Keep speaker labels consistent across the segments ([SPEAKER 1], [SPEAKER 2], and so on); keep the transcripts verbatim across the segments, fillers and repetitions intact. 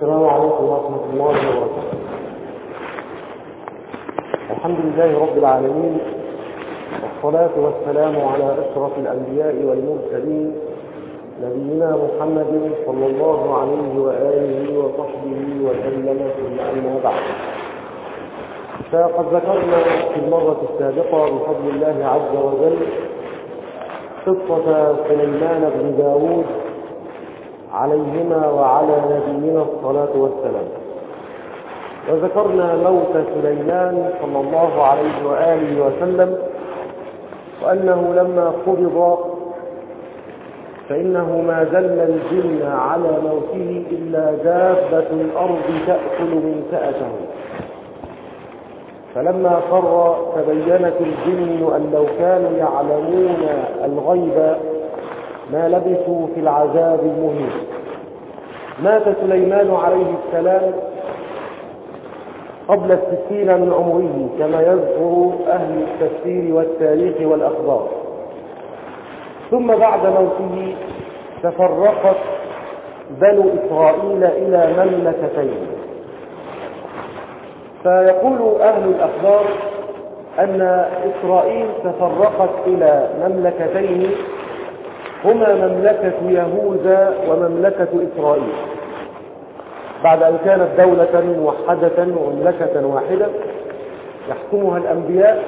[SPEAKER 1] السلام عليكم ورحمة الله وبركاته. الحمد لله رب العالمين، والصلاة والسلام على أشرف الأنبياء والمرسلين نبينا محمد صلى الله عليه وآله وصحبه وسلم، ثم أما بعد. فقد ذكرنا في المرة السابقة بفضل الله عز وجل قصة سليمان بن داود عليهما وعلى نبينا الصلاة والسلام، وذكرنا موت سليمان صلى الله عليه وآله وسلم، وأنه لما قبض فإنه ما دل الجن على موته إلا دابة الأرض تأكل من كأسه، فلما قر تبينت الجن أن لو كانوا يعلمون الغيب ما لبثوا في العذاب المهين. مات سليمان عليه السلام قبل الستين من عمره كما يذكر أهل التفسير والتاريخ والأخبار، ثم بعد موته تفرقت بنو إسرائيل إلى مملكتين. فيقول أهل الأخبار أن إسرائيل تفرقت إلى مملكتين هما مملكة يهوذا ومملكة إسرائيل، بعد أن كانت دولة موحدة ومملكة واحدة يحكمها الأنبياء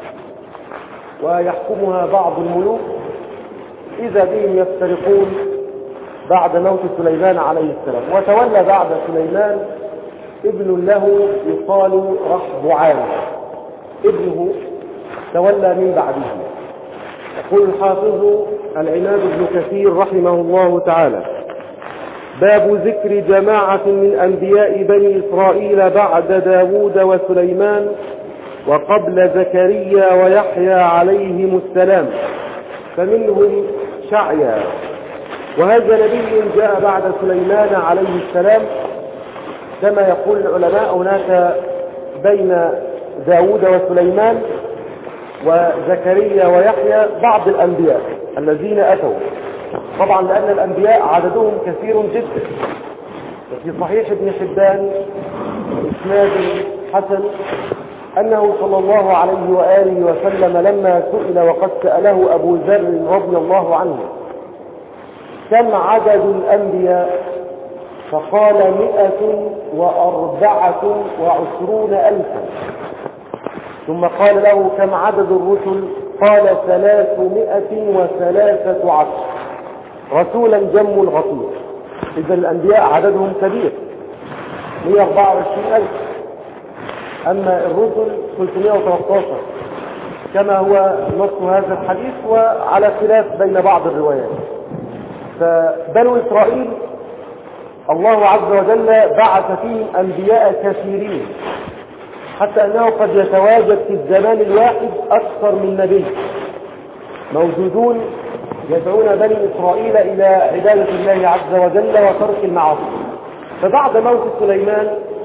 [SPEAKER 1] ويحكمها بعض الملوك، إذا بهم يفترقون بعد موت سليمان عليه السلام. وتولى بعد سليمان ابن له يقال رحبعان، ابنه تولى من بعده. يقول الحافظ العماد بن كثير رحمه الله تعالى: باب ذكر جماعة من أنبياء بني إسرائيل بعد داود وسليمان وقبل زكريا ويحيى عليهم السلام، فمنهم شعيا، وهذا نبي جاء بعد سليمان عليه السلام. كما يقول العلماء هناك بين داود وسليمان وزكريا ويحيى بعض الأنبياء الذين أتوا، طبعا لأن الأنبياء عددهم كثير جدا. وفي صحيح ابن حبان إسناد حسن أنه صلى الله عليه وآله وسلم لما سئل، وقد سأله أبو ذر رضي الله عنه: كم عدد الأنبياء؟ فقال: مئة وأربعة وعشرون ألفا. ثم قال له: كم عدد الرسل؟ قال: ثلاثمائة وثلاثة عشر، رسولا جم الغفير. إذا الأنبياء عددهم كبير، مئة وأربعة وعشرين ألف، أما الرسل ثلاثمائة وثلاثة عشر كما هو نص هذا الحديث، وعلى خلاف بين بعض الروايات. فبنو إسرائيل الله عز وجل بعث فيهم أنبياء كثيرين، حتى أنه قد يتواجد في الزمان الواحد أكثر من نبي موجودون يدعون بني إسرائيل إلى عبادة الله عز وجل وترك المعاصي. فبعد موت سليمان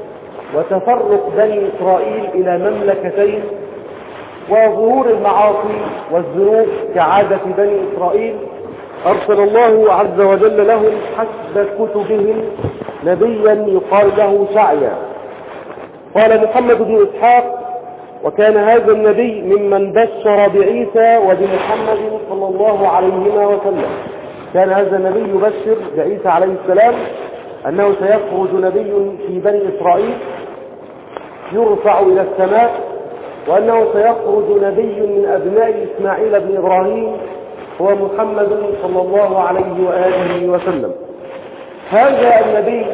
[SPEAKER 1] وتفرق بني إسرائيل إلى مملكتين وظهور المعاصي والذنوب كعادة بني إسرائيل، أرسل الله عز وجل لهم حسب كتبهم نبيا يقال له شعيا. قال محمد بن إسحاق: وكان هذا النبي ممن بشر بعيسى وبمحمد صلى الله عليهما وسلم. كان هذا النبي يبشر بعيسى عليه السلام أنه سيخرج نبي في بني إسرائيل يرفع إلى السماء، وأنه سيخرج نبي من أبناء إسماعيل بن إبراهيم هو محمد صلى الله عليه وآله وسلم. هذا النبي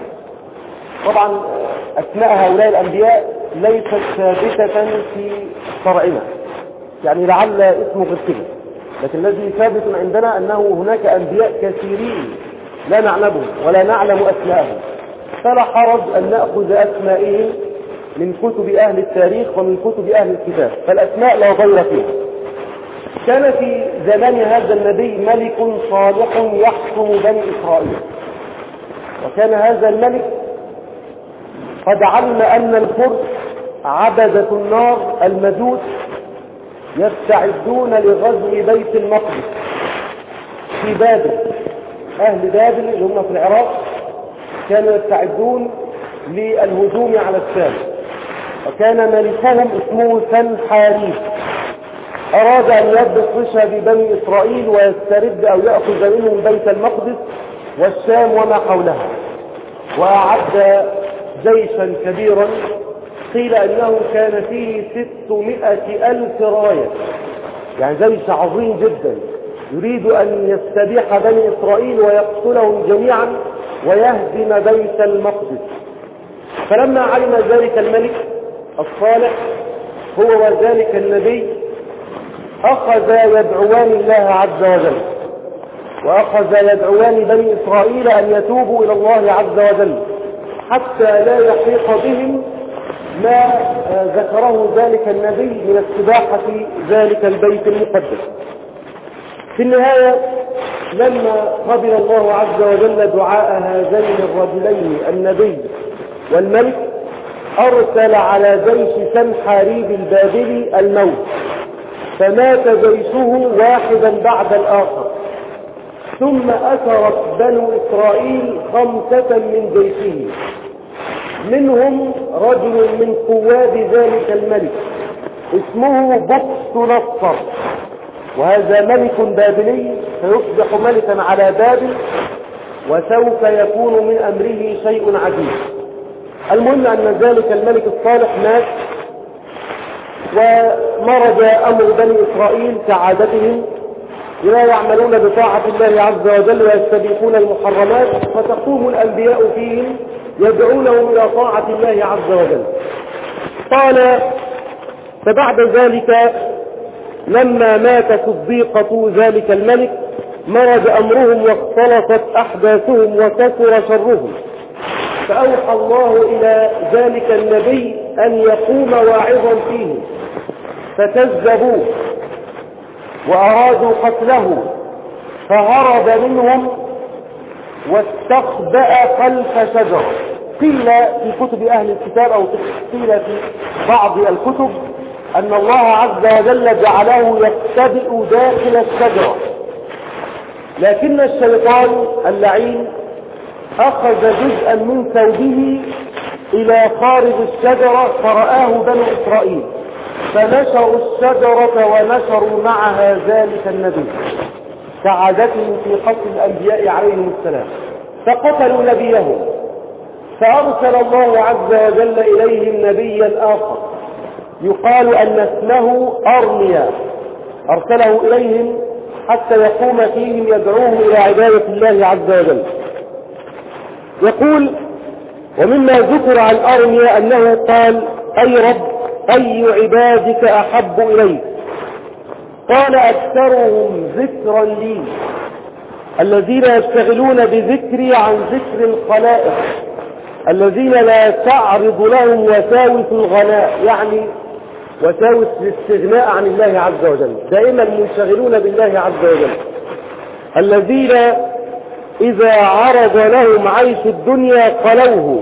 [SPEAKER 1] طبعا أسماء هؤلاء الأنبياء ليست ثابتة في شرعنا، يعني لعل اسمه غير كده، لكن الذي ثابت عندنا أنه هناك أنبياء كثيرين لا نعلمهم ولا نعلم أسماءهم، فلا حرج أن نأخذ أسمائهم من كتب أهل التاريخ ومن كتب أهل الكتاب، فالأسماء لا غير فيها. كان في زمان هذا النبي ملك صالح يحكم بني إسرائيل، وكان هذا الملك قد علم أن الفرس عبدة النار المجوس يستعدون لغزو بيت المقدس في بابل. أهل بابل اللي هم في العراق كانوا يستعدون للهجوم على الشام، وكان ملكهم اسمه سنحاريب، أراد أن يبطش ببني إسرائيل ويسترد أو يأخذ منهم بيت المقدس والشام وما حولها، وأعد جيشا كبيرا قيل أنه كان فيه ستمائة ألف راية، يعني جيش عظيم جدا يريد أن يستبيح بني إسرائيل ويقتلهم جميعا ويهدم بيت المقدس. فلما علم ذلك الملك الصالح هو وذلك النبي أخذ يدعوان الله عز وجل، وأخذ يدعوان بني إسرائيل أن يتوبوا إلى الله عز وجل حتى لا يحيق بهم ما ذكره ذلك النبي من استباحة ذلك البيت المقدس. في النهاية لما قبل الله عز وجل دعاء هذين الرجلين النبي والملك أرسل على جيش سنحاريب البابلي الموت، فمات جيشه واحدا بعد الآخر، ثم أسرت بنو إسرائيل خمسة من جيشه، منهم رجل من قواد ذلك الملك اسمه بطس نصر، وهذا ملك بابلي سيصبح ملكا على بابل، وسوف يكون من أمره شيء عجيب. المهم أن ذلك الملك الصالح مات، ومرج أمر بني إسرائيل كعادتهم لا يعملون بطاعة الله عز وجل ويستبيحون المحرمات، فتقوم الأنبياء فيهم يدعونهم إلى طاعة الله عز وجل. قال: فبعد ذلك لما مات صديقة ذلك الملك مرج أمرهم واختلطت أحداثهم وكثر شرهم، فأوحى الله إلى ذلك النبي أن يقوم واعظا فيهم، فكذبوه وأرادوا قتله، فهرب منهم واستخبأ خلف شجرة. قيل في كتب أهل الكتاب أو قيل في بعض الكتب أن الله عز وجل جعله يختبئ داخل الشجرة، لكن الشيطان اللعين أخذ جزءا من ثوبه إلى خارج الشجرة فرآه بنو إسرائيل، فنشروا الشجرة ونشروا معها ذلك النبي كعادتهم في قتل الأنبياء عليهم السلام، فقتلوا نبيهم. فأرسل الله عز وجل إليهم نبيا آخر يقال أن اسمه أرميا، أرسله إليهم حتى يقوم فيهم يدعوهم إلى عبادة الله عز وجل. يقول: ومما ذكر عن أرميا أنه قال: أي رب، أي عبادك أحب إليك؟ قال: أكثرهم ذكرا لي، الذين يشتغلون بذكري عن ذكر الخلائق، الذين لا تعرض لهم وساوس الغناء، يعني وساوس الاستغناء عن الله عز وجل، دائما منشغلون بالله عز وجل، الذين إذا عرض لهم عيش الدنيا قلوه،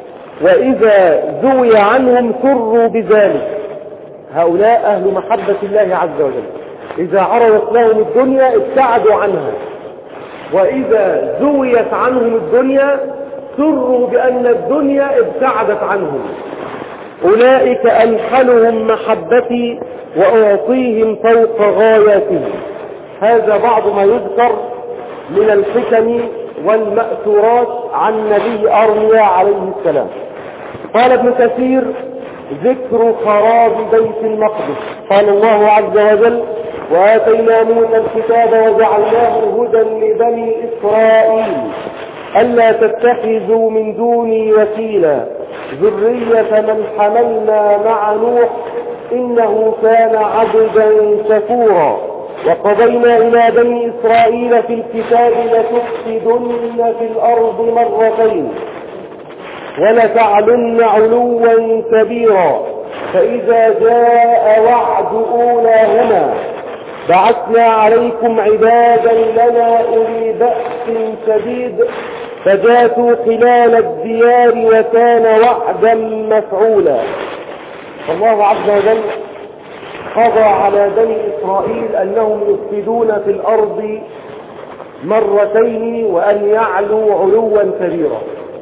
[SPEAKER 1] وإذا زوي عنهم سروا بذلك. هؤلاء أهل محبة الله عز وجل، إذا عرضت لهم الدنيا ابتعدوا عنها، وإذا زويت عنهم الدنيا سروا بأن الدنيا ابتعدت عنهم. أولئك أنحلهم محبتي وأعطيهم فوق غاياتهم. هذا بعض ما يذكر من الحكم والمأثورات عن نبي أرميا عليه السلام. قال ابن كثير: ذكر خراب بيت المقدس. قال الله عز وجل: وآتينا موسى الكتاب وجعلناه هدى لبني إسرائيل ألا تتخذوا من دوني وكيلا ذرية من حملنا مع نوح إنه كان عبدا شكورا وقضينا إلى بني إسرائيل في الكتاب لتفسدن في الأرض مرتين ولتعلن علوا كبيرا فإذا جاء وعد أولاهما بعثنا عليكم عبادا لنا أولي بأس شديد فجاسوا خلال الديار وكان وعدا مفعولا. الله عز وجل قضى على بني إسرائيل أنهم يفسدون في الأرض مرتين وأن يعلوا علوا كبيرا.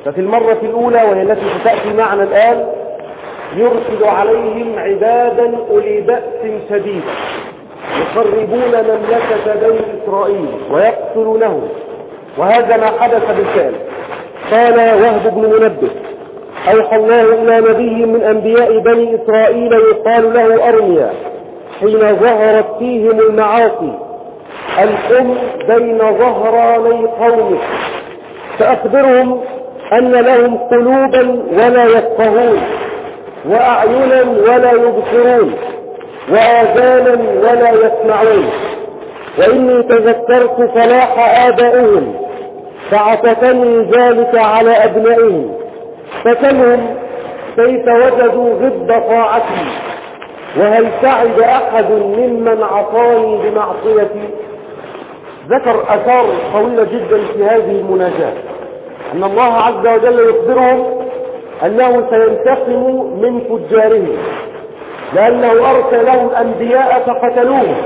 [SPEAKER 1] ففي المرة الأولى وهي التي ستأتي معنا الآن يرسل عليهم عبادا أولي بأس شديد يخربون مملكة بني إسرائيل ويقتلونهم، وهذا ما حدث بالفعل. قال وهب بن منبه أوحى الله إلى نبي من أنبياء بني إسرائيل يقال له أرميا حين ظهرت فيهم المعاصي القم بين ظهراني قومك فأخبرهم أن لهم قلوبا ولا يفقهون، وأعينا ولا يبصرون، وآذانا ولا يسمعون، وإني تذكرت صلاح آبائهم فعطفني ذلك على أبنائهم، فسلهم كيف وجدوا ضد طاعتي، وهل سعد أحد ممن عصاني بمعصيتي. ذكر أثار طويلة جدا في هذه المناجاة، أن الله عز وجل يخبرهم أنه سينتقم من فجارهم لأنه أرسل لهم أنبياء فقتلوهم،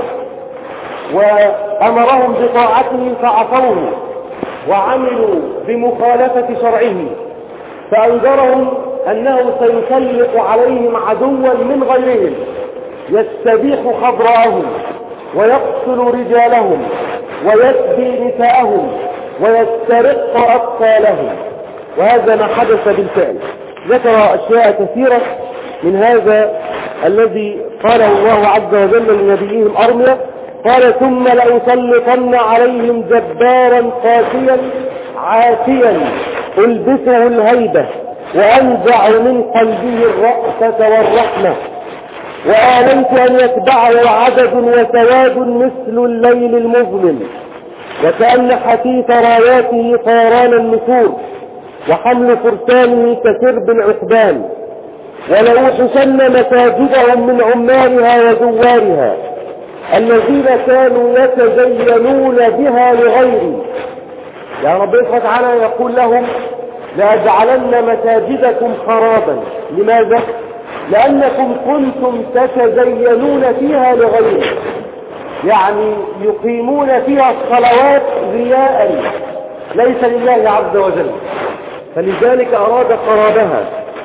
[SPEAKER 1] وأمرهم بطاعته فعصوه، وعملوا بمخالفة شرعه، فأنذرهم أنه سيسلط عليهم عدوا من غيرهم يستبيح خضراءهم ويقتل رجالهم ويسبي نساءهم ويسترق أطفالهم، وهذا ما حدث بالفعل. ذكر أشياء كثيرة من هذا الذي قاله الله عز وجل لنبيهم أرميا. قال ثم لأسلطن عليهم جبارا قاسيا عاتيا ألبسه الهيبة وأنزع من قلبه الرأفة والرحمة، وآمنت أن يتبعه عدد وسواد مثل الليل المظلم، وكأن حثيث راياته طيران النسور وحمل فرسانه كسرب العقبان، ولأوحشن مساجدهم من عمارها وزوارها الذين كانوا يتزينون بها لغيري. يا رب سبحانه وتعالى يقول لهم لأجعلن مساجدكم خرابا. لماذا؟ لأنكم كنتم تتزينون فيها لغيري، يعني يقيمون فيها الصلوات رياء ليس لله عز وجل، فلذلك أراد خرابها.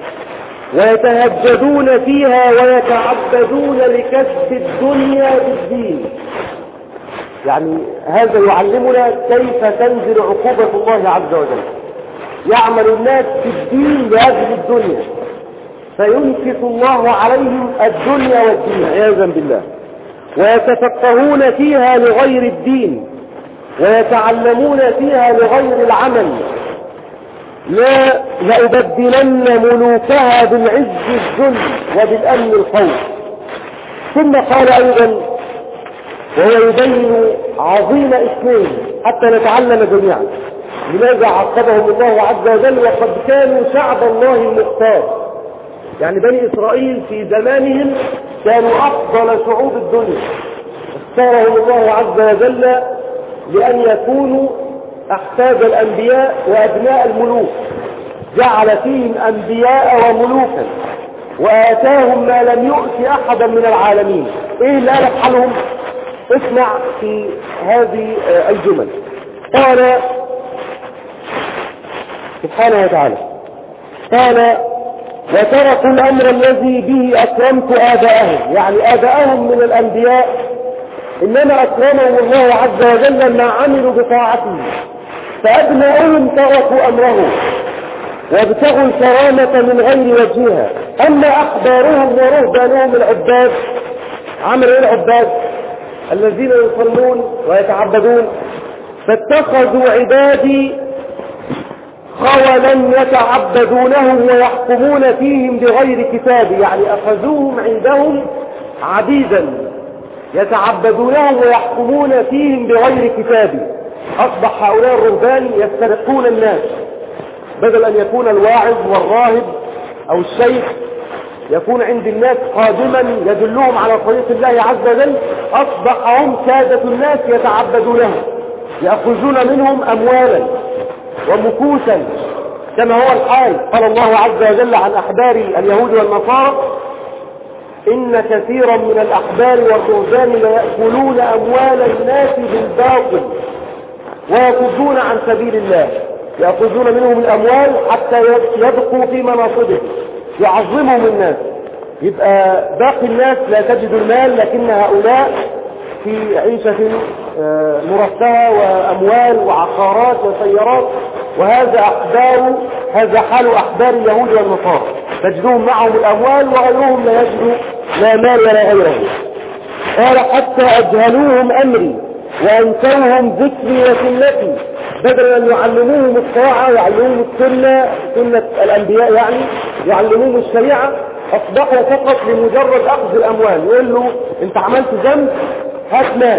[SPEAKER 1] ويتهجدون فيها ويتعبدون لكسب الدنيا بالدين، يعني هذا يعلمنا كيف تنزل عقوبة الله عز وجل. يعمل الناس في الدين لأجل الدنيا فينكس الله عليهم الدنيا والدين عياذا بالله، ويتفقهون فيها لغير الدين ويتعلمون فيها لغير العمل. لا لأبدلن ملوكها بالعز الذل وبالأمن الخوف. ثم قال أيضا وهو يبين عظيم اثنين حتى نتعلم جميعا لماذا عقبهم الله عز وجل وقد كانوا شعب الله المختار. يعني بني إسرائيل في زمانهم كانوا أفضل شعوب الدنيا، اختارهم الله عز وجل لأن يكونوا أحفاد الأنبياء وأبناء الملوك، جعل فيهم أنبياء وملوكا وآتاهم ما لم يؤت أحدا من العالمين. إيه اللي قال حالهم؟ اسمع في هذه الجمل. قال سبحانه وتعالى قال وتركوا الأمر الذي به أكرمت آباءهم، يعني آباءهم من الأنبياء إنما أكرمهم الله عز وجل ما عملوا بطاعته، فأبناؤهم تركوا أمره وابتغوا الكرامة من غير وجهها. أما أحبارهم ورهبانهم العباد، عملوا العباد الذين يصلون ويتعبدون، فاتخذوا عبادي خولا يتعبدونهم ويحكمون فيهم بغير كتابي، يعني أخذوهم عندهم عبيدا يتعبدونهم ويحكمون فيهم بغير كتابي. أصبح هؤلاء الرهبان يسترقون الناس، بدل أن يكون الواعظ والراهب أو الشيخ يكون عند الناس قادما يدلهم على طريق الله عز وجل، أصبح هم سادة الناس يتعبدونهم، يأخذون منهم أموالا ومكوسا كما هو الحال. قال الله عز وجل عن أحبار اليهود والنصارى إن كثيرا من الأحبار والرهبان ليأكلون أموال الناس بالباطل ويصدون عن سبيل الله. يأخذون منهم الأموال حتى يبقوا في مناصبهم، يعظمهم الناس. يبقى باقي الناس لا تجد المال، لكن هؤلاء في عيشة مرفهة وأموال وعقارات وسيارات. وهذا أحبار هذا حال أحبار اليهود والنصارى، تجدهم معهم الأموال وغيرهم لا يجدوا لا مال ولا غيره. قال حتى أجهلوهم أمري وأنسوهم ذكري وسنتي، بدل أن يعلموهم الطاعة يعلموهم السنة، سنة الأنبياء يعني، يعلموهم الشريعة، أصبحوا فقط لمجرد أخذ الأموال. يقول له أنت عملت ذنب هات مال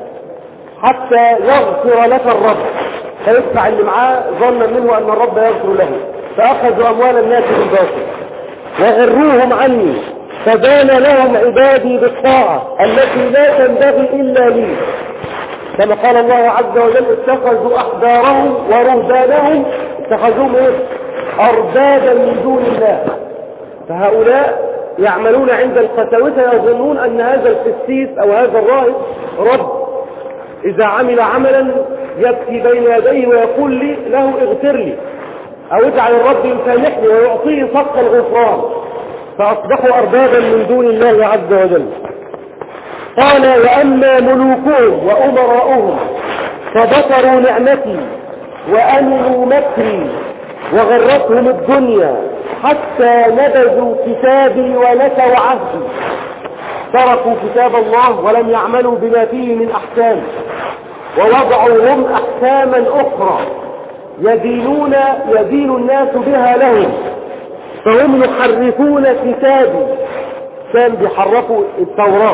[SPEAKER 1] حتى يغفر لك الرب، فيدفع اللي معاه ظنا منه أن الرب يغفر له، فأخذوا أموال الناس بالباطل وغروهم عني، فبان لهم عبادي بالطاعة التي لا تنبغي إلا لي، كما قال الله عز وجل اتخذوا أحبارهم ورهبانهم اتخذوهم إيه؟ أربابا من دون الله. فهؤلاء يعملون عند القساوسة يظنون أن هذا القسيس أو هذا الراهب رب، إذا عمل عملا يبكي بين يديه ويقول لي له اغفر لي، أو اجعل الرب يسامحني ويعطيه صفق الغفران، فأصبحوا أربابا من دون الله عز وجل. قال وأما ملوكهم وأمراؤهم فبطروا نعمتي وأمنوا مكري وغرتهم الدنيا حتى نبذوا كتابي ونسوا عهدي، تركوا كتاب الله ولم يعملوا بما فيه من أحكام، ووضعوا هم أحكاما أخرى يدينون يدين الناس بها لهم، فهم يحرفون كتابي. كان بيحرفوا التوراة.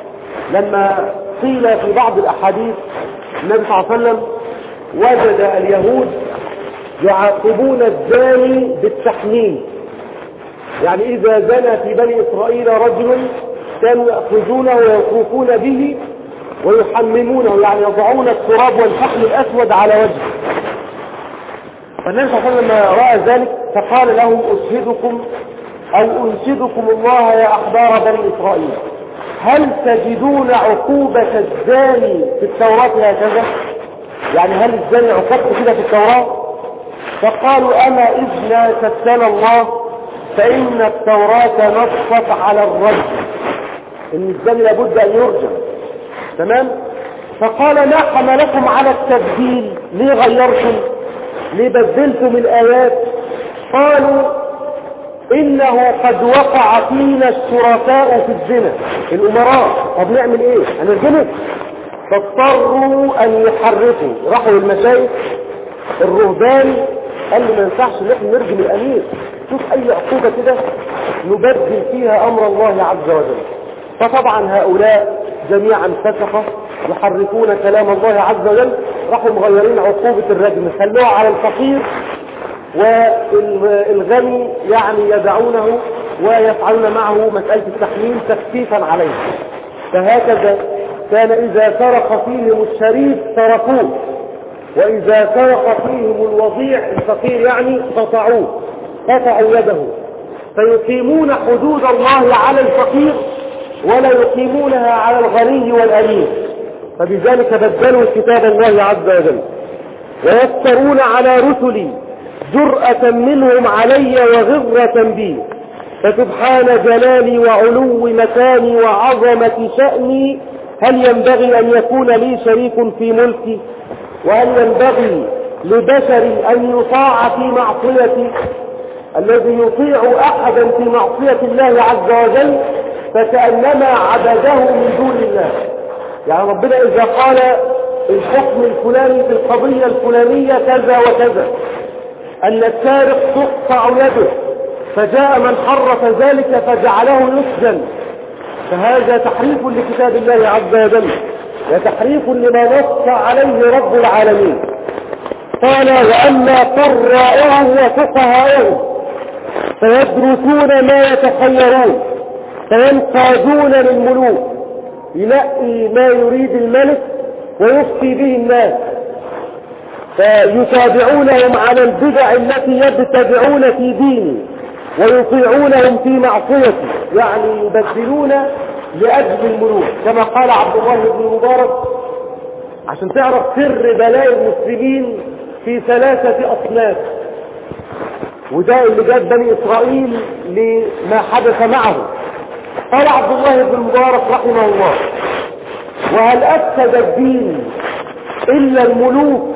[SPEAKER 1] لما قيل في بعض الأحاديث النبي صلى الله عليه وسلم وجد اليهود يعاقبون الزاني بالتحميم، يعني إذا زنى في بني إسرائيل رجل كانوا يأخذونه ويطوفون به ويحممونه، يعني يضعون التراب والفحم الأسود على وجهه. فالنبي صلى الله عليه وسلم لما رأى ذلك فقال لهم أشهدكم أو أنشدكم الله يا أحبار بني إسرائيل، هل تجدون عقوبة الزاني في التوراة هكذا؟ يعني هل الزاني عقوبته كده في التوراة؟ فقالوا أما إذ لا كتل الله فإن التوراة نصت على الرجل، إن الزاني لابد أن يرجم. تمام؟ فقال ما حملكم على التبديل؟ ليه غيرتم؟ ليه بدلتم الآيات؟ قالوا إنه قد وقع فينا الشركاء في الزنا، الأمراء، طب نعمل إيه؟ هنرجمه؟ فاضطروا أن يحرفوا، راحوا للمشايخ الرهبان قال لي ما ينفعش ان احنا نرجم الأمير، شوف أي عقوبة كده نبدل فيها أمر الله عز وجل. فطبعا هؤلاء جميعا فسقة يحرفون كلام الله عز وجل، راحوا مغيرين عقوبة الرجم، خلوها على الفقير، والغني يعني يدعونه ويفعلون معه مسألة التحميل تخفيفا عليه. فهكذا كان إذا سرق فيهم الشريف تركوه، وإذا سرق فيهم الوضيع الفقير يعني قطعوه، قطعوا يده. فيقيمون حدود الله على الفقير ولا يقيمونها على الغني والأمير، فبذلك بدلوا كتاب الله عز وجل. ويفترون على رسلي جرأة منهم علي وغرة بي، فسبحان جلالي وعلو مكاني وعظمة شأني، هل ينبغي أن يكون لي شريك في ملكي؟ وهل ينبغي لبشر أن يطاع في معصيتي؟ الذي يطيع أحدا في معصية الله عز وجل فكأنما عبده من دون الله. يعني ربنا إذا قال الحكم الفلاني في القضية الفلانية كذا وكذا، أن السارق تقطع يده، فجاء من حرف ذلك فجعله يسجن، فهذا تحريف لكتاب الله عز وجل وتحريف لما نص عليه رب العالمين. قال وأما قراءهم وفقهاءهم فيدرسون ما يتخيرون، فينقادون للملوك، ينقي ما يريد الملك ويفتي به الناس، فيتابعونهم على البدع التي يبتدعون في دينه ويطيعونهم في معصيته، يعني يبدلون لأجل الملوك. كما قال عبد الله بن مبارك عشان تعرف سر بلاء المسلمين في ثلاثة أصناف، وده اللي جاب بني إسرائيل لما حدث معه. قال عبد الله بن المبارك رحمه الله: وهل أفسد الدين إلا الملوك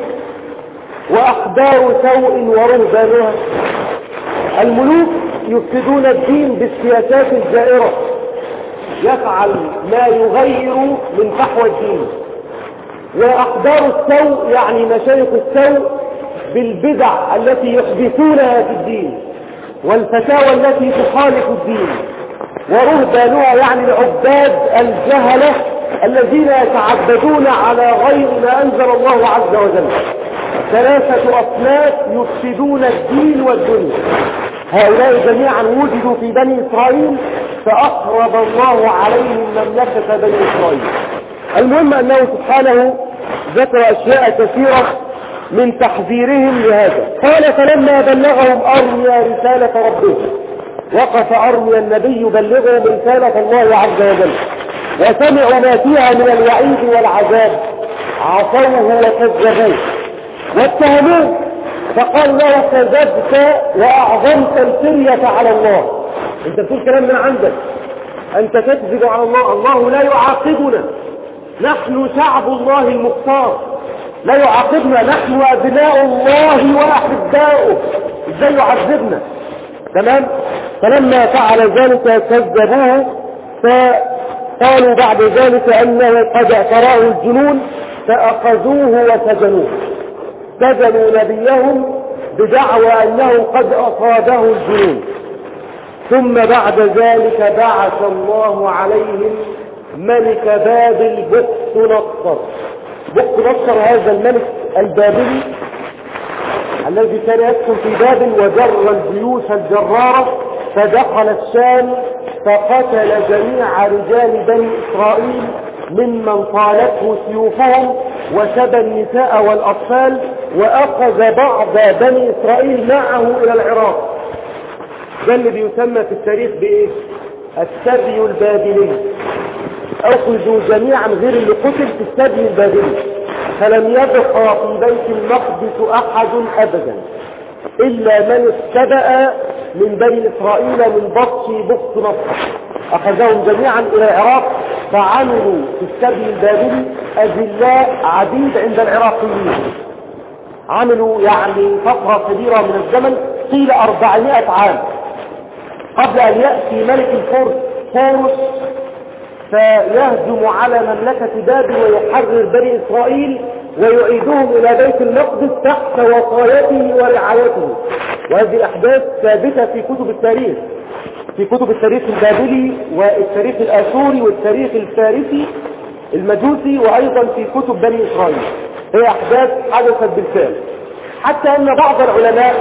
[SPEAKER 1] وأحبار سوء ورهبانها؟ الملوك يفسدون الدين بالسياسات الجائرة، يفعل ما يغير من فحوى الدين. وأحبار السوء يعني مشايخ السوء بالبدع التي يحدثونها في الدين والفتاوى التي تخالف الدين. ورهبانها يعني العباد الجهلة الذين يتعبدون على غير ما أنزل الله عز وجل. ثلاثة أصناف يفسدون الدين والدنيا، هؤلاء جميعا وجدوا في بني إسرائيل فأخرب الله عليهم مملكة بني إسرائيل. المهم أنه سبحانه ذكر أشياء كثيرة من تحذيرهم لهذا. قال: فلما بلغهم أرميا رسالة ربهم، وقف أرميا النبي يبلغهم رسالة الله عز وجل، وسمعوا ما فيها من الوعيد والعذاب عصوه وكذبوه واتهموه، فقال له: كذبت وأعظمت الفرية على الله. انت بتقول كلام من عندك، انت تكذب على الله. الله لا يعاقبنا، نحن شعب الله المختار، لا يعاقبنا، نحن أبناء الله وأحباؤه، ازاي يعذبنا؟ تمام. فلما فعل ذلك كذبوه، فقالوا بعد ذلك أنه قد اعتراه الجنون فأخذوه وسجنوه. سجنوا نبيهم بدعوى أنه قد أصابه الجنون. ثم بعد ذلك بعث الله عليهم ملك بابل بخت نصر. بخت نصر هذا الملك البابلي الذي كان يسكن في بابل وجر الجيوش الجرارة، فدخل الشام فقتل جميع رجال بني إسرائيل ممن طالته سيوفهم، وسبى النساء والأطفال، وأخذ بعض بني إسرائيل معه إلى العراق. ده اللي بيسمى في التاريخ بإيه؟ السبي البابلي. أخذوا جميعا غير اللي قتل في السبي البابلي، فلم يبقى في بيت المقدس أحد أبدا إلا من استبأ من بني إسرائيل من بطش بخت نصر. أخذهم جميعا إلى العراق، فعملوا في السبي البابلي أذلاء عبيد عند العراقيين. عملوا يعني فترة كبيرة من الزمن، قيل أربعمائة عام، قبل أن يأتي ملك الفرس فارس فيهجم على مملكة بابل ويحرر بني إسرائيل ويعيدهم إلى بيت المقدس تحت وصايته ورعايته. وهذه الأحداث ثابتة في كتب التاريخ، في كتب التاريخ البابلي والتاريخ الآشوري والتاريخ الفارسي المجوسي، وأيضا في كتب بني إسرائيل. هي أحداث حدثت بالفعل، حتى أن بعض العلماء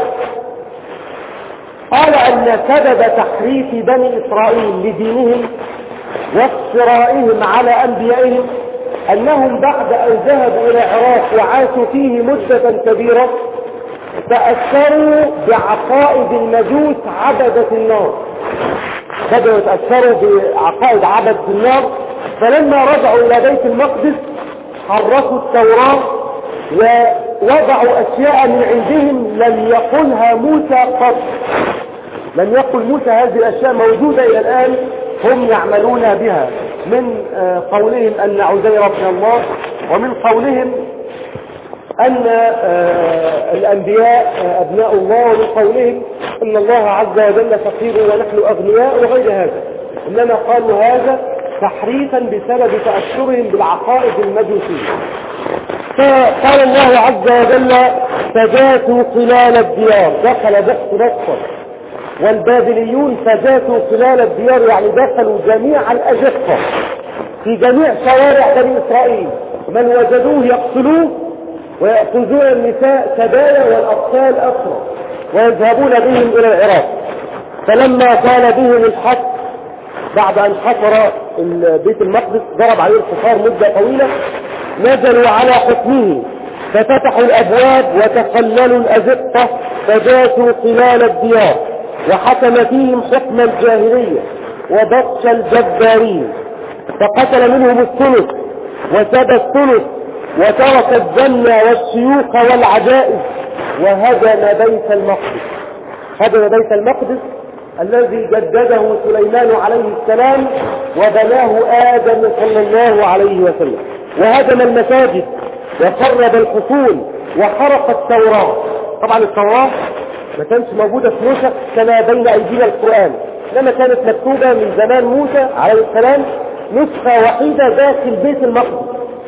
[SPEAKER 1] قال أن سبب تحريف بني إسرائيل لدينهم وافترائهم على أنبيائهم أنهم بعد أن ذهبوا إلى العراق وعاشوا فيه مدة كبيرة تأثروا بعقائد المجوس عبدة النار، بدأوا يتأثروا بعقائد عبدة النار. فلما رجعوا إلى بيت المقدس حرفوا التوراة ووضعوا أشياء من عندهم لم يقلها موسى قط، لم يقل موسى. هذه الأشياء موجودة إلى الآن، هم يعملون بها، من قولهم أن عزير ابن الله، ومن قولهم أن الأنبياء أبناء الله، ومن قولهم أن الله عز وجل فقير ونحن أغنياء وغير هذا. إنما قالوا هذا تحريفا بسبب تأثرهم بالعقائد المجوسية. فقال الله عز وجل: فجاسوا خلال الديار. دخل بخت نصر والبابليون فجاسوا خلال الديار، يعني دخلوا جميع الأزقة في جميع شوارع بني إسرائيل، من وجدوه يقتلوه ويأخذون النساء سبايا والأطفال أسرى ويذهبون بهم إلى العراق. فلما كان بهم الحق بعد أن حفر بيت المقدس ضرب عليه الحصار مدة طويلة، نزلوا على حكمه ففتحوا الأبواب وتخللوا الأزقة فجاسوا خلال الديار، وحكم فيهم حكم الجاهلية وبطش الجبارين، فقتل منهم الثلث وسبى الثلث، وترك الجنة والشيوخ والعجائز وهدم بيت المقدس. هدم بيت المقدس الذي جدده سليمان عليه السلام وبناه آدم صلى الله عليه وسلم، وهدم المساجد وخرب الحصول وحرق التوراة. طبعا التوراة ما كانش موجودة في نسخ كما بين أيدينا القرآن، لما كانت مكتوبة من زمان موسى عليه السلام نسخة وحيدة داخل بيت المقدس،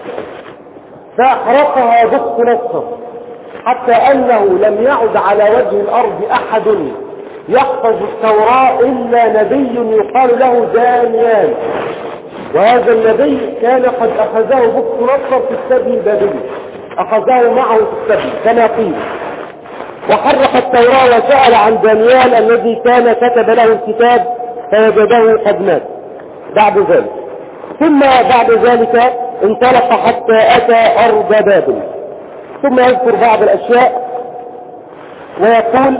[SPEAKER 1] فأحرقها بخت نصر حتى أنه لم يعد على وجه الأرض أحد يحفظ التوراة إلا نبي يقال له دانيال، وهذا النبي كان قد أخذه بخت نصر في السبي البابلي، أخذه معه في السبي كما قيل، وحرق التوراة وسأل عن دانيال الذي كان كتب له الكتاب فوجده قد مات بعد ذلك. ثم بعد ذلك انطلق حتى أتى أرض بابل. ثم يذكر بعض الأشياء ويقول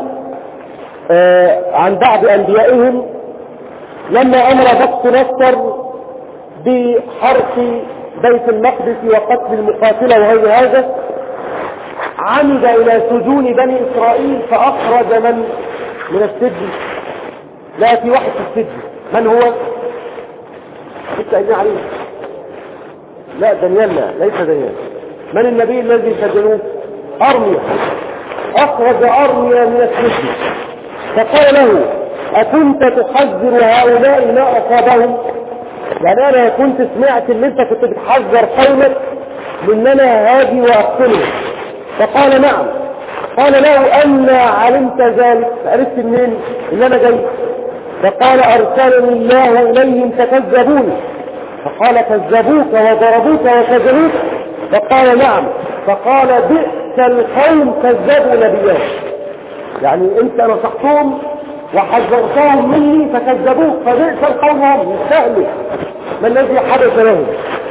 [SPEAKER 1] آه عن بعض أنبيائهم لما أمر بخت نصر بحرق بيت المقدس وقتل المقاتلة وغير هذا، عمد إلى سجون بني إسرائيل فأخرج من من السجن. لا في واحد في السجن، من هو؟ كنت قايلين عليه؟ لا دانيال، لا ليس دانيال. من النبي الذي سجنوه؟ أرميا. أخرج أرميا من السجن فقال له أكنت تحذر هؤلاء ما أصابهم؟ يعني أنا كنت سمعت اللي أنت كنت بتحذر قومك من أنا هاجي وأقتلهم. فقال نعم. قال له أن علمت ذلك؟ عرفت منين إن أنا جاي؟ فقال أرسلني الله إليهم فكذبوني. فقال كذبوك وضربوك وكذبوك؟ فقال نعم. فقال بئس القوم كذبوا نبيهم، يعني أنت نصحتهم وحذرتهم مني فكذبوك، فبئس القوم هم يستهلك ما الذي حدث لهم.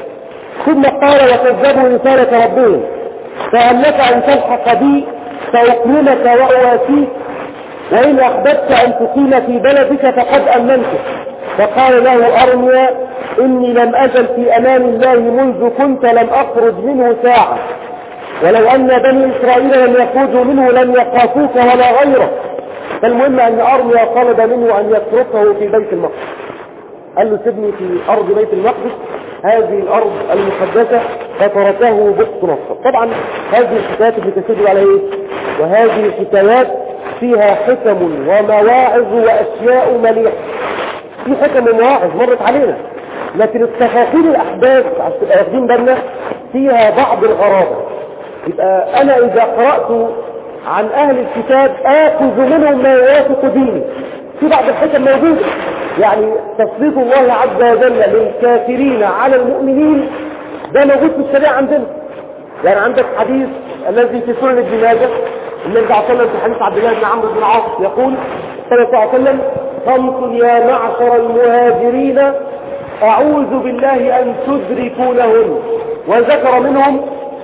[SPEAKER 1] ثم قال وكذبوا رسالة ربهم فهل لك أن تلحق بي فأكرمك وأواسيك، وإن أحببت أن تقيم في بلدك فقد أمنتك. فقال له أرميا إني لم أزل في أمان الله منذ كنت لم أخرج منه ساعة، ولو أن بني إسرائيل لم يخرجوا منه لم يخافوك ولا غيره. فالمهم أن أرميا طلب منه أن يتركه في بيت المقدس، قال له سيبني في أرض بيت المقدس، هذه الأرض المقدسة، فتركه بخت نصر. طبعا هذه الحكايات اللي تسجل على ايه؟ وهذه الحكايات فيها حكم ومواعظ وأشياء مليحة. في حكم ومواعظ مرت علينا، لكن التفاصيل الأحداث عشان تبقى واخدين بالنا فيها بعض الغرابة. يبقى أنا إذا قرأت عن أهل الكتاب آخذ منهم ما يوافق ديني. في بعض الحكم موجودة، يعني تسليط الله عز وجل للكافرين على المؤمنين ده موجود في الشريعة عندنا. يعني عندك حديث الذي في سنن ابن ماجه النبي صلى الله عليه وسلم في حديث عبد الله بن عمرو بن العاص يقول صلى الله عليه وسلم خمس يا معشر المهاجرين أعوذ بالله أن تدركونهن، وذكر منهم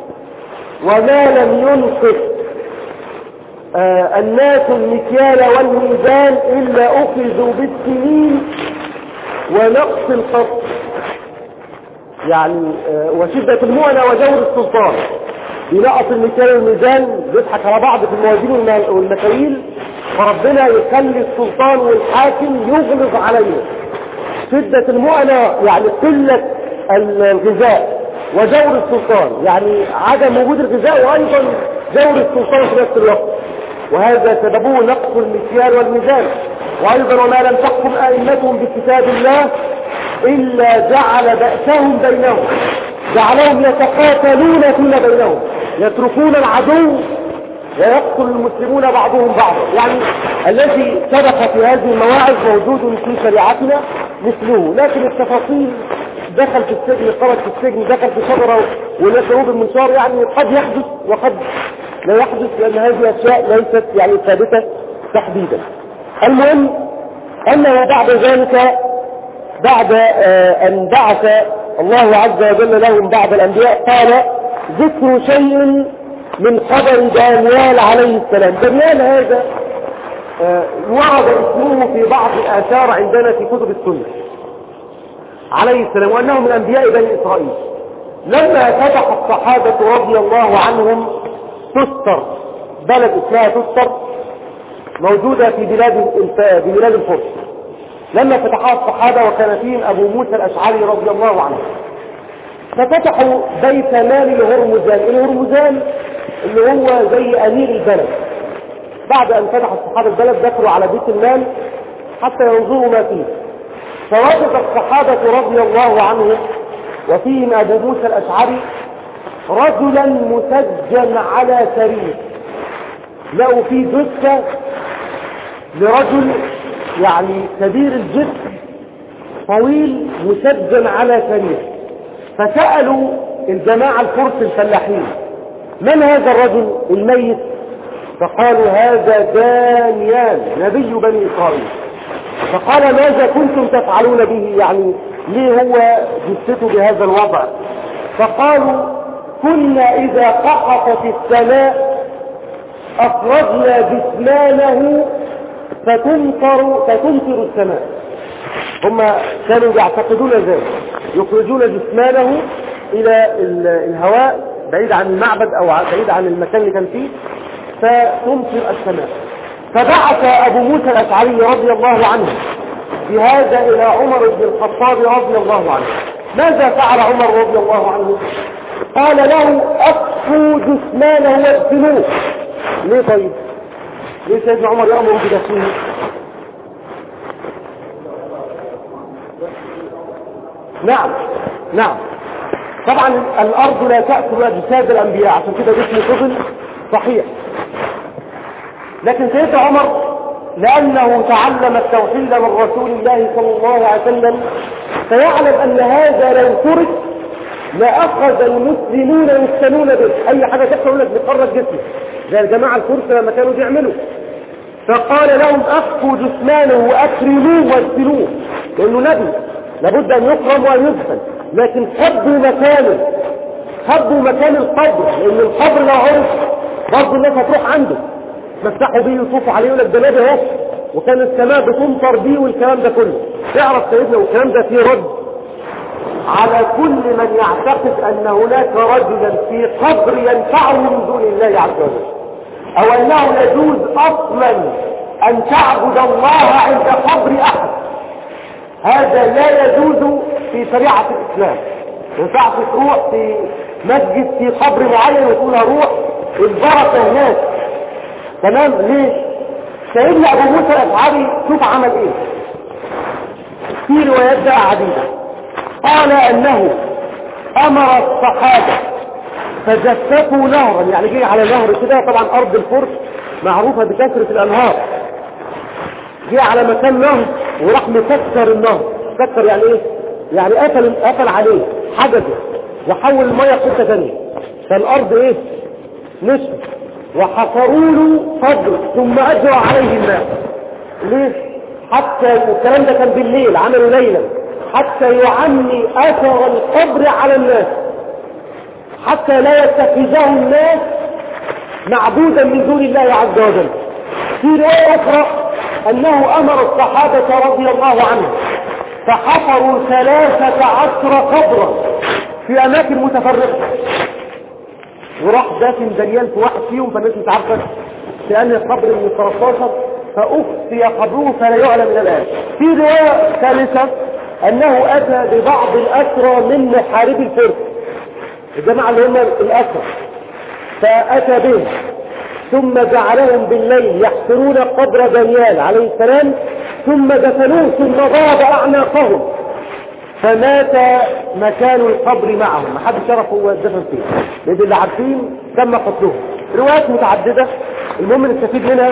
[SPEAKER 1] وما لم ينقص آه الناس المكيال والميزان إلا أخذوا بالسنين ونقص القصر، يعني آه وشدة المؤنة وجور السلطان. بنقص المكيال والميزان بيضحك على بعض في الموازين والمكاييل، فربنا يخلي السلطان والحاكم يغلظ عليه. شدة المؤنة يعني قلة الغذاء، وجور السلطان يعني عدم وجود الغذاء وأيضا جور السلطان في نفس الوقت، وهذا سببه نقص المكيال والميزان. وأيضا وما لم تحكم أئمتهم بكتاب الله إلا جعل بأسهم بينهم، جعلهم يتقاتلون فيما بينهم، يتركون العدو ويقتل المسلمون بعضهم بعضا. يعني الذي سبق في هذه المواعظ موجود في شريعتنا مثله، لكن التفاصيل دخل في السجن، خرج في السجن، دخل في شجرة ونشره بالمنشار، يعني قد يحدث وقد لا يحدث، لأن هذه أشياء ليست يعني ثابتة تحديدا. المهم أنه بعد ذلك بعد أن بعث الله عز وجل لهم بعض الأنبياء قال ذكر شيء من خبر دانيال عليه السلام. دانيال هذا ورد اسمه في بعض الآثار عندنا في كتب السنة عليه السلام، وأنه من أنبياء بني إسرائيل. لما فتح الصحابة رضي الله عنهم تستر، بلد اسمها تستر موجودة في بلاد في بلاد الفرس، لما فتحها الصحابة وكان فيهم أبو موسى الأشعري رضي الله عنه، ففتحوا بيت مال الهرمزان. الهرمزان اللي هو زي أمير البلد. بعد أن فتح الصحابة البلد دخلوا على بيت المال حتى ينظروا ما فيه، فوجد الصحابة رضي الله عنهم وفيهم أبو موسى الأشعري رجلا مسجن على سرير، لقوا فيه جثة لرجل يعني كبير الجسم طويل مسجن على سرير. فسألوا الجماعة الفرس الفلاحين من هذا الرجل الميت؟ فقالوا هذا دانيال نبي بني إسرائيل. فقال ماذا كنتم تفعلون به؟ يعني ليه هو جثته بهذا الوضع؟ فقالوا كنا إذا قحطت السماء أخرجنا جثمانه فتمطر فتمطر السماء. هم كانوا يعتقدون ذلك، يخرجون جثمانه إلى الهواء بعيد عن المعبد أو بعيد عن المكان اللي كان فيه فتمطر السماء. فبعث أبو موسى الأشعري رضي الله عنه بهذا إلى عمر بن الخطاب رضي الله عنه. ماذا فعل عمر رضي الله عنه؟ قال له أخفوا جثمانه وادفنوه. ليه طيب؟ ليه سيدنا عمر يأمر بدفنه؟ نعم نعم طبعا الأرض لا تأكل أجساد الأنبياء، عشان كده جسم طفل صحيح. لكن سيدنا عمر لأنه تعلم التوحيد من رسول الله صلى الله عليه وسلم فيعلم أن هذا لو ترك لأخذ المسلمون يفتنون به. أي حاجة تحصل يقول لك بتخرج جسمه زي الجماعة الفرس لما كانوا بيعملوا. فقال لهم أخفوا جثمانه وأكرموه وادفنوه، لأنه نبي لابد أن يكرم وأن يدفن. لكن خبوا مكانه، خبوا مكان القبر، لأن القبر لو عرف برضه الناس هتروح عنده مسحوا بيه ويطوفوا عليه يقول لك ده نبي اهو، وكان السماء بتمطر بيه والكلام ده كله. تعرف سيدنا والكلام ده فيه رد على كل من يعتقد أن هناك رجلا في قبر ينفعه من دون الله عز وجل، أو أنه يجوز أصلا أن تعبد الله عند قبر أحد. هذا لا يجوز في شريعة الإسلام. ما ينفعش تروح في مسجد في قبر معين وتقول هروح البركة هناك. تمام؟ ليه؟ سيدنا أبو موسى الأشعري شوف عمل إيه في روايات بقى عديدة. قال أنه أمر الصحابة فجسفوا نهرا، يعني جه على نهر كده، طبعا أرض الفرس معروفة بكثرة الأنهار، جه على مكان نهر وراح مكسر النهر. كسر يعني إيه؟ يعني قفل قفل عليه حجزه وحول المية في حتة ثانية، فالأرض إيه؟ نشف. وحفروا له قبر ثم أجروا عليه الماء. ليه؟ حتى الكلام ده كان بالليل، عملوا ليلا حتى يعمي أثر القبر على الناس، حتى لا يتخذه الناس معبودا من دون الله عز وجل. في رواية أخرى أنه أمر الصحابة رضي الله عنهم فحفروا ثلاثة عشر قبرا في أماكن متفرقة، وراح دافن دانيال في واحد فيهم، فالناس مش عارفه لأن القبر من ثلاثة عشر فأخفي قبره فلا يعلم من الآن. في رواية ثالثة أنه أتى ببعض الأسرى من محاربي الفرس، الجماعة اللي هم الأسرى، فأتى بهم ثم جعلهم بالليل يحفرون قبر دانيال عليه السلام ثم دفنوه ثم ضرب أعناقهم فمات مكان القبر معهم. ما حدش يعرف هو الدفن فيه، لأن اللي عارفين تم قتلهم. روايات متعددة، المهم نستفيد منها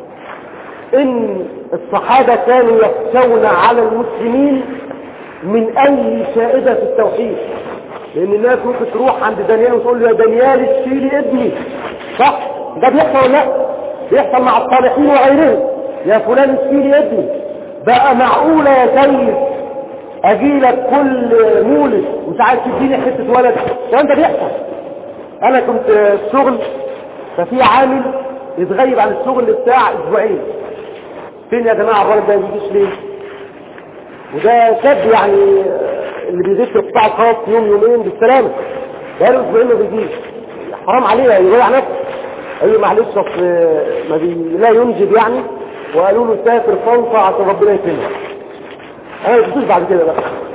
[SPEAKER 1] إن الصحابة كانوا يخشون على المسلمين من أي شائبة في التوحيد، لأن الناس ممكن تروح عند دانيال وتقول له يا دانيال اشفي ابني، صح؟ ده بيحصل ولا لا؟ بيحصل مع الصالحين وغيرهم، يا فلان اشفي ابني. بقى معقولة يا سيد اجيلك كل مولد ومش عايز تديني حته ولد؟ ده انت بيحصل. انا كنت في الشغل ففي عامل يتغيب عن الشغل بتاع اسبوعين. فين يا جماعه الولد ده ما بيجيش ليه؟ وده شاب يعني اللي بيغش في القطاع الخاص يوم يومين بالسلامه، بقاله اسبوعين ما بيجيش، حرام عليه يضيع نفسه. ايوه معلش اصل ما بي لا ينجب يعني، وقالوا له سافر فرنسا عشان ربنا يكرمه. انا ما جبتوش بعد كده بقى.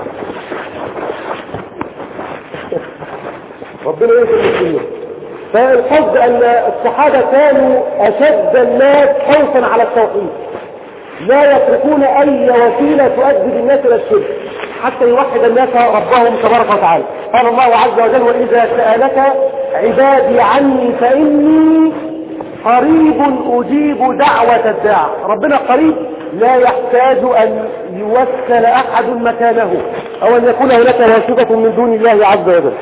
[SPEAKER 1] ربنا يكرم المسلمين. فالقصد ان الصحابه كانوا اشد الناس خوفا على التوحيد، لا يتركون اي وسيله تؤدي بالناس الى الشرك حتى يوحد الناس ربهم تبارك وتعالى. قال الله عز وجل: واذا سالك عبادي عني فاني قريب اجيب دعوه الداع. ربنا قريب، لا يحتاج ان يوكل احد مكانه او ان يكون هناك واسطه من دون الله عز وجل.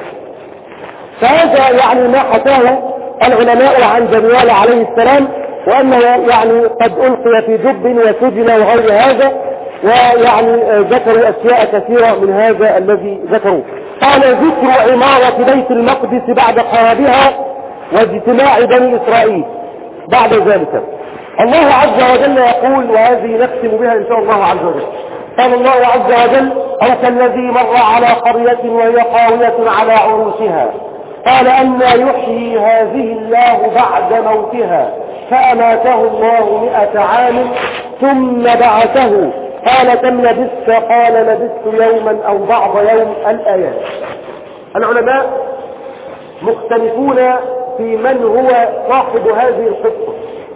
[SPEAKER 1] فهذا يعني ما حكاه العلماء عن جميال عليه السلام، وأنه يعني قد ألقي في جب وسجن وغير هذا، ويعني ذكروا أشياء كثيرة من هذا الذي ذكروا. قال: ذكر عمارة بيت المقدس بعد خرابها واجتماع بني إسرائيل بعد ذلك. الله عز وجل يقول، وهذه نختم بها إن شاء الله عز وجل. قال الله عز وجل: أو كالذي مر على قرية وهي خاوية على عروشها قال أن يحيي هذه الله بعد موتها فأماته الله مئة عام ثم بعثه قال: كم لبثت؟ قال: لبثت يوما أو بعض يوم. الآيات. العلماء مختلفون في من هو صاحب هذه القصة.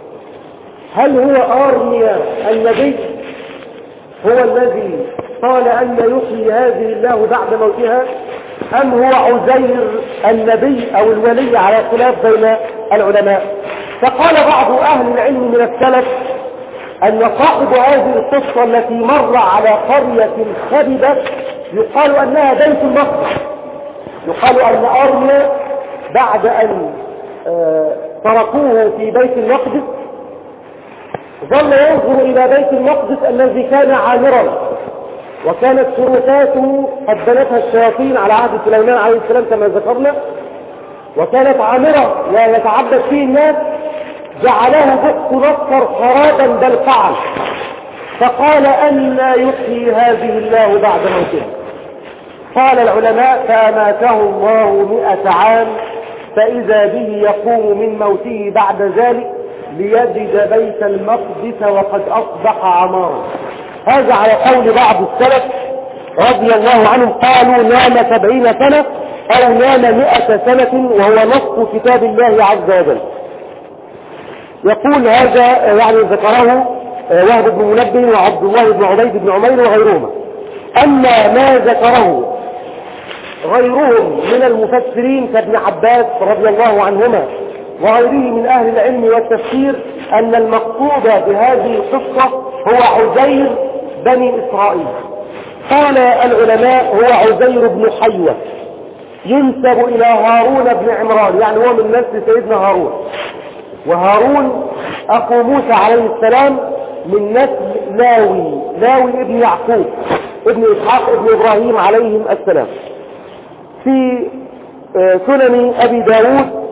[SPEAKER 1] هل هو آرميا النبي هو الذي قال أن يحيي هذه الله بعد موتها، أم هو عزير النبي أو الولي، على خلاف بين العلماء؟ فقال بعض أهل العلم من السلف أن صاحب هذه القصة التي مر على قرية خربت يقال أنها بيت المقدس. يقال أن أرميا بعد أن تركوه في بيت المقدس ظل ينظر إلى بيت المقدس الذي كان عامرا، وكانت شرفاته قد بنتها الشياطين على عهد سليمان عليه السلام كما ذكرنا، وكانت عامرة ويتعبد فيه الناس، جعله بخت نصر خرابا بل فعل. فقال: أن يحيي هذه الله بعد موتها؟ قال العلماء: فأماته الله مئة عام فإذا به يقوم من موته بعد ذلك ليجد بيت المقدس وقد أصبح عمارا. هذا على قول بعض السلف رضي الله عنهم، قالوا: نام سبعين سنة أو نام مئة سنة، وهو نص كتاب الله عز وجل. يقول هذا يعني ذكره وهب بن منبه وعبد الله بن عبيد بن عمير وغيرهما. أما ما ذكره غيرهم من المفسرين كابن عباس رضي الله عنهما وغيره من أهل العلم والتفسير أن المقصود بهذه القصة هو عزير بني إسرائيل. قال العلماء: هو عزير بن حيوة ينسب إلى هارون بن عمران، يعني هو من نسل سيدنا هارون، وهارون أخو موسى عليه السلام من نسل لاوي، لاوي ابن يعقوب ابن إسحاق ابن إبراهيم عليهم السلام. في سنن أبي داود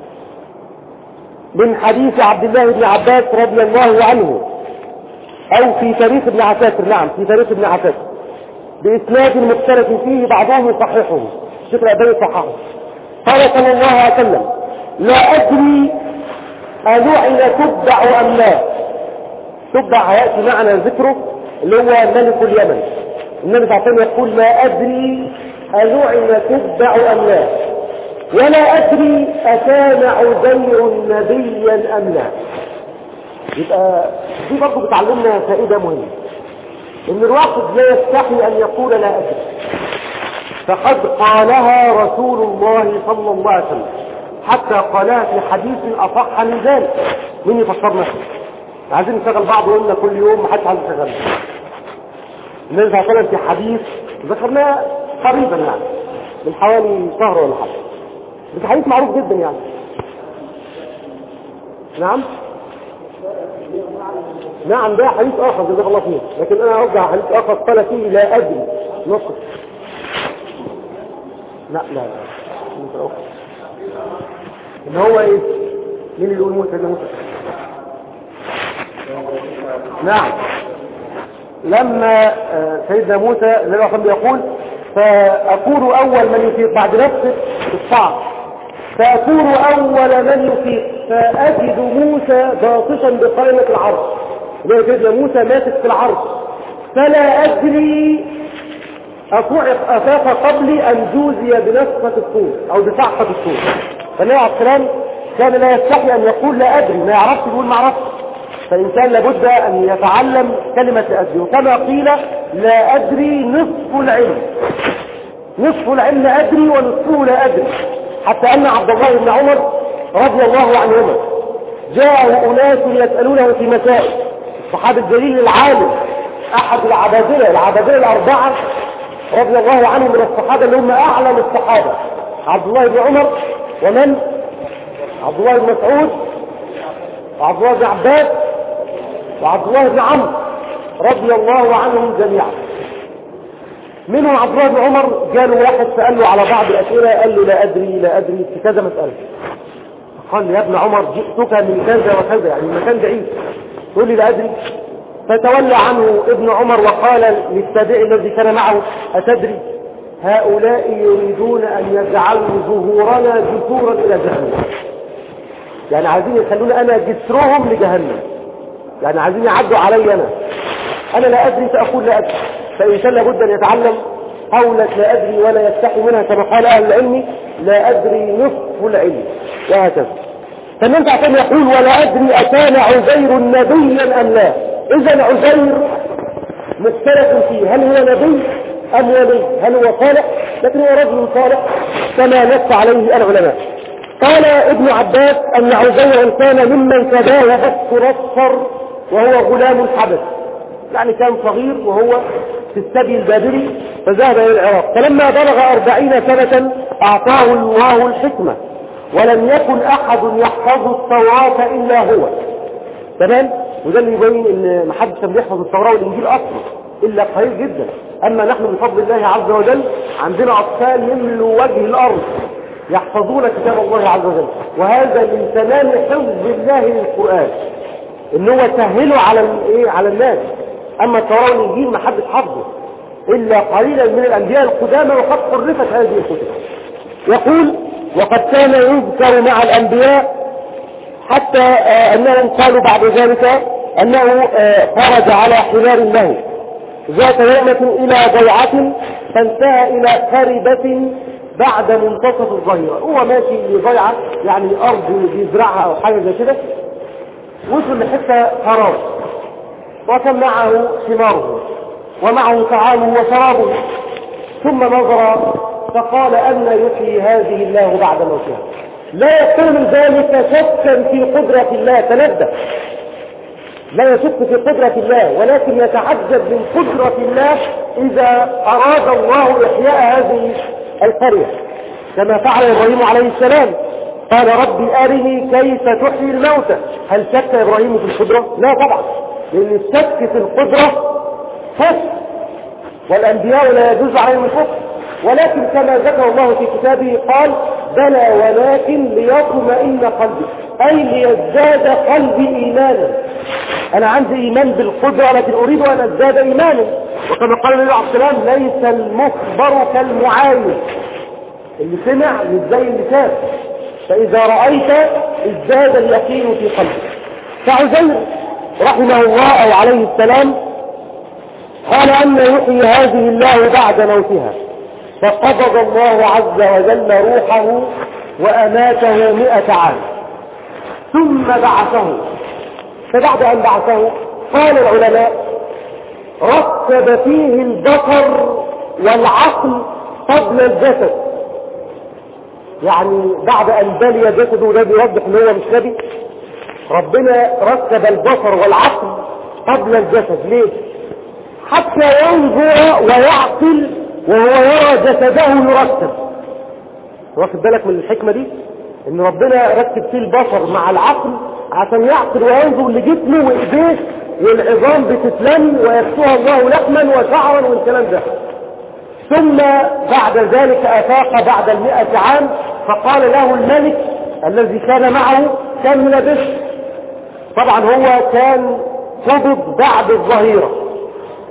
[SPEAKER 1] من حديث عبد الله بن عباس رضي الله عنه، أو في تاريخ ابن عساكر، نعم في تاريخ ابن عساكر بإسناد مختلف فيه، بعضهم يصححه، الشيخ الألباني صححه. قال صلى الله عليه وسلم: لا أدري ألعن تبع أم لا. تبع يأتي معنا ذكره اللي هو ملك اليمن. النبي صلى الله عليه وسلم يقول: لا أدري ألعن تبع أم لا، ولا أدري أكان عزير نبيا أم لا. يبقى دي برضه بتعلمنا فائدة مهمة، إن الواحد لا يستحي أن يقول لا أدري، فقد قالها رسول الله صلى الله عليه وسلم، حتى قالها في حديث أصح من ذلك. مين يفكرنا؟ عايزين نشغل بعض وقلنا كل يوم محدش عايز يشغلنا. النبي صلى الله عليه وسلم في حديث ذكرناه قريبا يعني من حوالي شهر ولا حاجة، بس حديث معروف جدا يعني. نعم نعم ده حديث آخر جزاك الله فيه، لكن أنا أرجع حديث آخر قال فيه لا أدري نصف. لا لا لا إن هو إيه؟ مين اللي يقول موسى ده موسى؟ نعم، لما سيدنا موسى النبي صلى الله عليه وسلم يقول: فأكون أول من يفيق بعد نفسه الصعب، فأكون أول من يفيق فأجد موسى باطشا بقائمة العرش، اللي كده موسى ماسك في العرش، فلا أدري أفاق قبلي أن جوزي بنفخة الصور أو بصعقة الصور. فالنبي عليه السلام كان لا يستحي أن يقول لا أدري، ما يعرفش يقول ما عرفش، فالإنسان لابد أن يتعلم كلمة لا أدري. وكما قيل لا أدري نصف العلم، نصف العلم أدري ونصفه لا أدري. حتى أن عبد الله بن عمر رضي الله عنهما جاءه أناس يسألونه في مسائل، الصحابي الجليل العالم أحد العبادلة العبادلة الأربعة رضي الله عنهم من الصحابة اللي هم أعلم الصحابة، عبد الله بن عمر ومن؟ عبد الله بن مسعود وعبد الله بن عباس وعبد الله بن عمرو رضي الله عنهم جميعا. منهم عبد الله بن عمر جاله واحد سأله على بعض الأسئلة، قال له لا أدري لا أدري في كذا مسألة. قال يا ابن عمر جئتك من كذا وكذا، يعني المكان بعيد، تقول لي لا أدري؟ فتولى عنه ابن عمر وقال للتابعي الذي كان معه أتدري؟ هؤلاء يريدون أن يجعلوا ظهورنا جسورا إلى جهنم، يعني عايزين يخلون أنا جسرهم لجهنم، يعني عايزين يعدوا علي أنا أنا لا أدري فأقول لا أدري. فالإنسان لابد أن يتعلم قولة لا أدري ولا يستحي منها، كما قال أهل العلم لا أدري نصف العلم، وهكذا. فمن عشان يقول ولا أدري أكان عزير نبيا أم لا، إذا عزير مختلف فيه، هل هو نبي أم ولي، هل هو صالح؟ لكن هو رجل صالح كما نص عليه العلماء. قال ابن عباس أن عزير كان ممن تباهى الصرصر وهو غلام الحبس، يعني كان صغير وهو في السبي البابلي فذهب إلى العراق، فلما بلغ أربعين سنة أعطاه الله الحكمة ولم يكن أحد يحفظ التوراة إلا هو. تمام؟ وده اللي يبين ان ما حدش كان بيحفظ التوراة والإنجيل أصلا إلا قليل جدا. أما نحن بفضل الله عز وجل عندنا أطفال يملوا وجه الأرض يحفظون كتاب الله عز وجل، وهذا من تمام حفظ الله للقرآن، إن هو سهله على الايه على الناس. أما التوراة والإنجيل ما حدش حفظه إلا قليلا من الأنبياء القدامى، وقد حرفت هذه الكتب. يقول وقد كان يذكر مع الأنبياء حتى آه أنهم قالوا بعد ذلك أنه آه خرج على حمار له ذات يومة إلى ضيعة فانتهى إلى خربة بعد منتصف الظهيرة. هو ماشي لضيعة يعني أرض بيزرعها أو حاجة زي كده، وصل لحتة خراب وكان معه حماره ومعه طعامه وشرابه، ثم نظر فقال أن يحيي هذه الله بعد موتها. لا يكون ذلك شكا في قدرة الله، تنبه، لا يشك في قدرة الله، ولكن يتعجب من قدرة الله إذا أراد الله إحياء هذه القرية كما فعل إبراهيم عليه السلام. قال ربي أرني كيف تحيي الموتى. هل شك إبراهيم في القدرة؟ لا طبعا، لأن الشك في القدرة كفر، والأنبياء لا يجوز عليهم الكفر، ولكن كما ذكر الله في كتابه قال بلى ولكن ليطمئن قلبي، أي ليزداد قلبي إيمانا. أنا عندي إيمان بالقدرة لكن أريد أن أزداد إيمانا. وكما قال النبي عليه السلام ليس المخبر كالمعاين، اللي سمع مش زي اللي شاف، فإذا رأيت ازداد اليقين في قلبك. فعزير رحمه الله أو عليه السلام قال أن يحيي هذه الله بعد موتها، فقبض الله عز وجل روحه وأماته مئة عام ثم بعثه. فبعد أن بعثه قال العلماء رتب فيه البصر والعقل قبل الجسد، يعني بعد أن بلي جسده، وده بيوضح ان هو مش نبي، ربنا رتب البصر والعقل قبل الجسد. ليه؟ حتى ينظر ويعقل وهو يرى جسده يرتب. واخد بالك من الحكمة دي؟ ان ربنا رتب فيه البصر مع العقل عشان يعقل وينظر لجسمه وايديه والعظام بتتلم ويكسوها الله لحما وشعرا والكلام ده. ثم بعد ذلك افاق بعد المئة عام، فقال له الملك الذي كان معه كم لبثت؟ طبعا هو كان قبض بعد الظهيرة،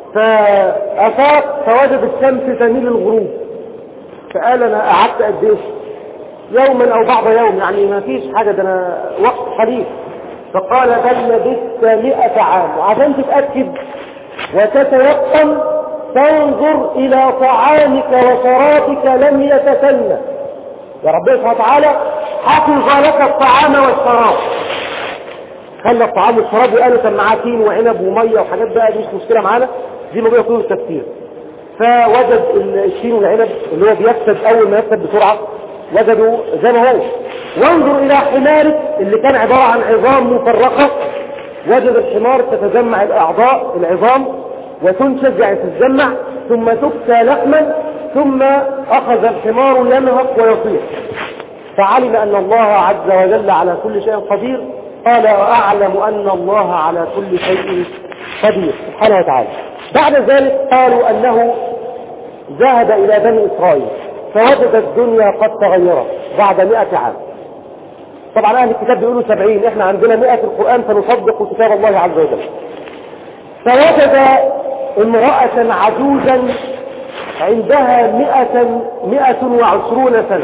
[SPEAKER 1] فأفاق فوجد الشمس تميل الغروب، فقال أنا قعدت قد إيه؟ يوما أو بعض يوم، يعني ما فيش حاجة، ده أنا وقت قليل. فقال بل لبثت مئة عام. وعشان تتأكد وتتيقن تنظر إلى طعامك وشرابك لم يتسنى. يا ربنا سبحانه وتعالى حفظ لك الطعام والشراب، خلى الطعام والشراب وقالوا كان معاه تين وعنب وميه وحاجات بقى دي مش مشكله معانا، دي موجوده طول التفسير. فوجد التين والعنب اللي هو بيفسد اول ما يفسد بسرعه، وجدوا زي ما هو. وانظر الى حمارك اللي كان عباره عن عظام مفرقه، وجد الحمار تتجمع الاعضاء العظام وتنشز يعني تتجمع ثم تكسى لحما، ثم اخذ الحمار ينهق ويصيح، فعلم ان الله عز وجل على كل شيء قدير. قال واعلم ان الله على كل شيء قدير سبحانه وتعالى. بعد ذلك قالوا انه ذهب الى بني اسرائيل فوجد الدنيا قد تغيرت بعد مئة عام. طبعا اهل الكتاب بيقولوا سبعين، احنا عندنا مئة في القرآن فنصدق كتاب الله عز وجل. فوجد امرأة عجوزا عندها مئة, مئة وعشرون سنة.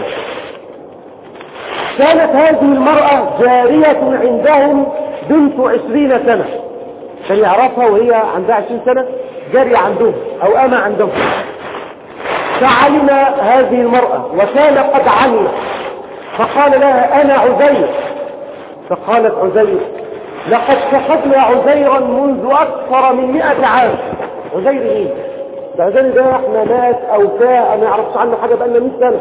[SPEAKER 1] كانت هذه المرأة جارية عندهم بنت عشرين سنة، كان يعرفها وهي عندها عشرين سنة جارية عندهم أو أما عندهم. فعلم هذه المرأة وكان قد علم، فقال لها أنا عزير. فقالت عزير لقد فقدنا عزيرا منذ أكثر من مئة عام. عزير مين؟ ده عزير ده احنا ناس أو ساعة ما يعرفش عنه حاجة بقالنا مئة سنة.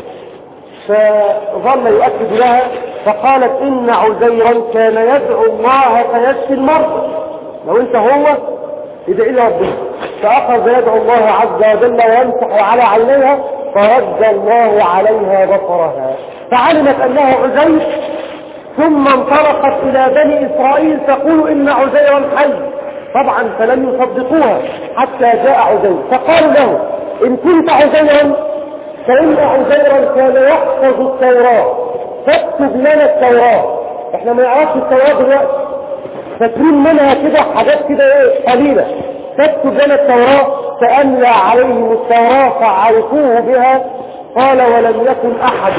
[SPEAKER 1] فظل يؤكد لها، فقالت إن عزيرا كان يدعو الله فيشفي المرضى، لو انت هو ادعي لي ربنا. فأخذ يدعو الله عز وجل ويمسح على عينيها فرد الله عليها بصرها، فعلمت أنه عزير. ثم انطلقت إلى بني إسرائيل تقول إن عزيرا حي، طبعا فلم يصدقوها حتى جاء عزير. فقالوا له إن كنت عزيرا فإن عزيرا كان يحفظ التوراة فاكتب لنا التوراة. احنا ما نعرفش التوراة دلوقتي، فاكرين منها كده حاجات كده ايه قليلة، فاكتب لنا التوراة. فأملى عليهم التوراة فعرفوه بها. قال ولم يكن أحد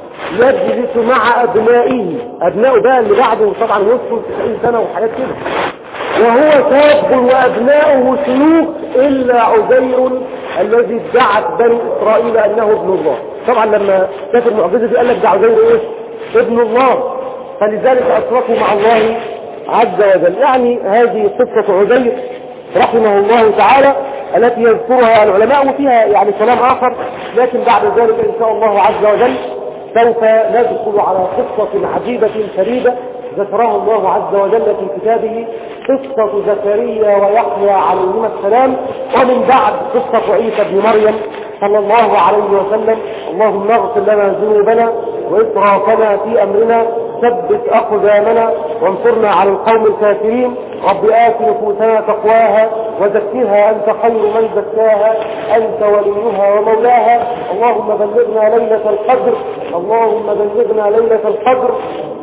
[SPEAKER 1] يجلس مع أبنائه، أبنائه بقى اللي بعده طبعا وصلوا تسعين سنة وحاجات كده، وهو شاب وأبنائه شيوخ إلا عزير الذي ادعت بني إسرائيل أنه ابن الله. طبعا لما شاف المعجزة دي قال لك ده عزير إيه؟ ابن الله، فلذلك أشركوا مع الله عز وجل. يعني هذه قصة عزير رحمه الله تعالى التي يذكرها العلماء، وفيها يعني كلام آخر، لكن بعد ذلك إن شاء الله عز وجل سوف ندخل على قصة عجيبة فريدة ذكرها الله عز وجل في كتابه، قصة زكريا ويحيى عليهما السلام، ومن بعد قصة عيسى بن مريم صلى الله عليه وسلم. اللهم اغفر لنا ذنوبنا وإسرافنا في أمرنا، ثبت أقدامنا وانصرنا على القوم الكافرين. رب آت نفوسنا تقواها وزكها أنت خير من زكاها، أنت وليها ومولاها. اللهم بلغنا ليلة القدر، اللهم بلغنا ليلة القدر.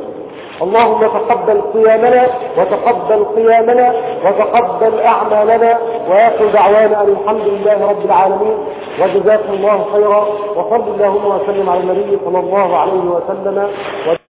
[SPEAKER 1] اللهم تقبل قيامنا وتقبل قيامنا وتقبل أعمالنا، وآخر دعوانا أن الحمد لله رب العالمين، وجزاكم الله خيرا، وصلى اللهم وسلم على النبي صلى الله عليه وسلم.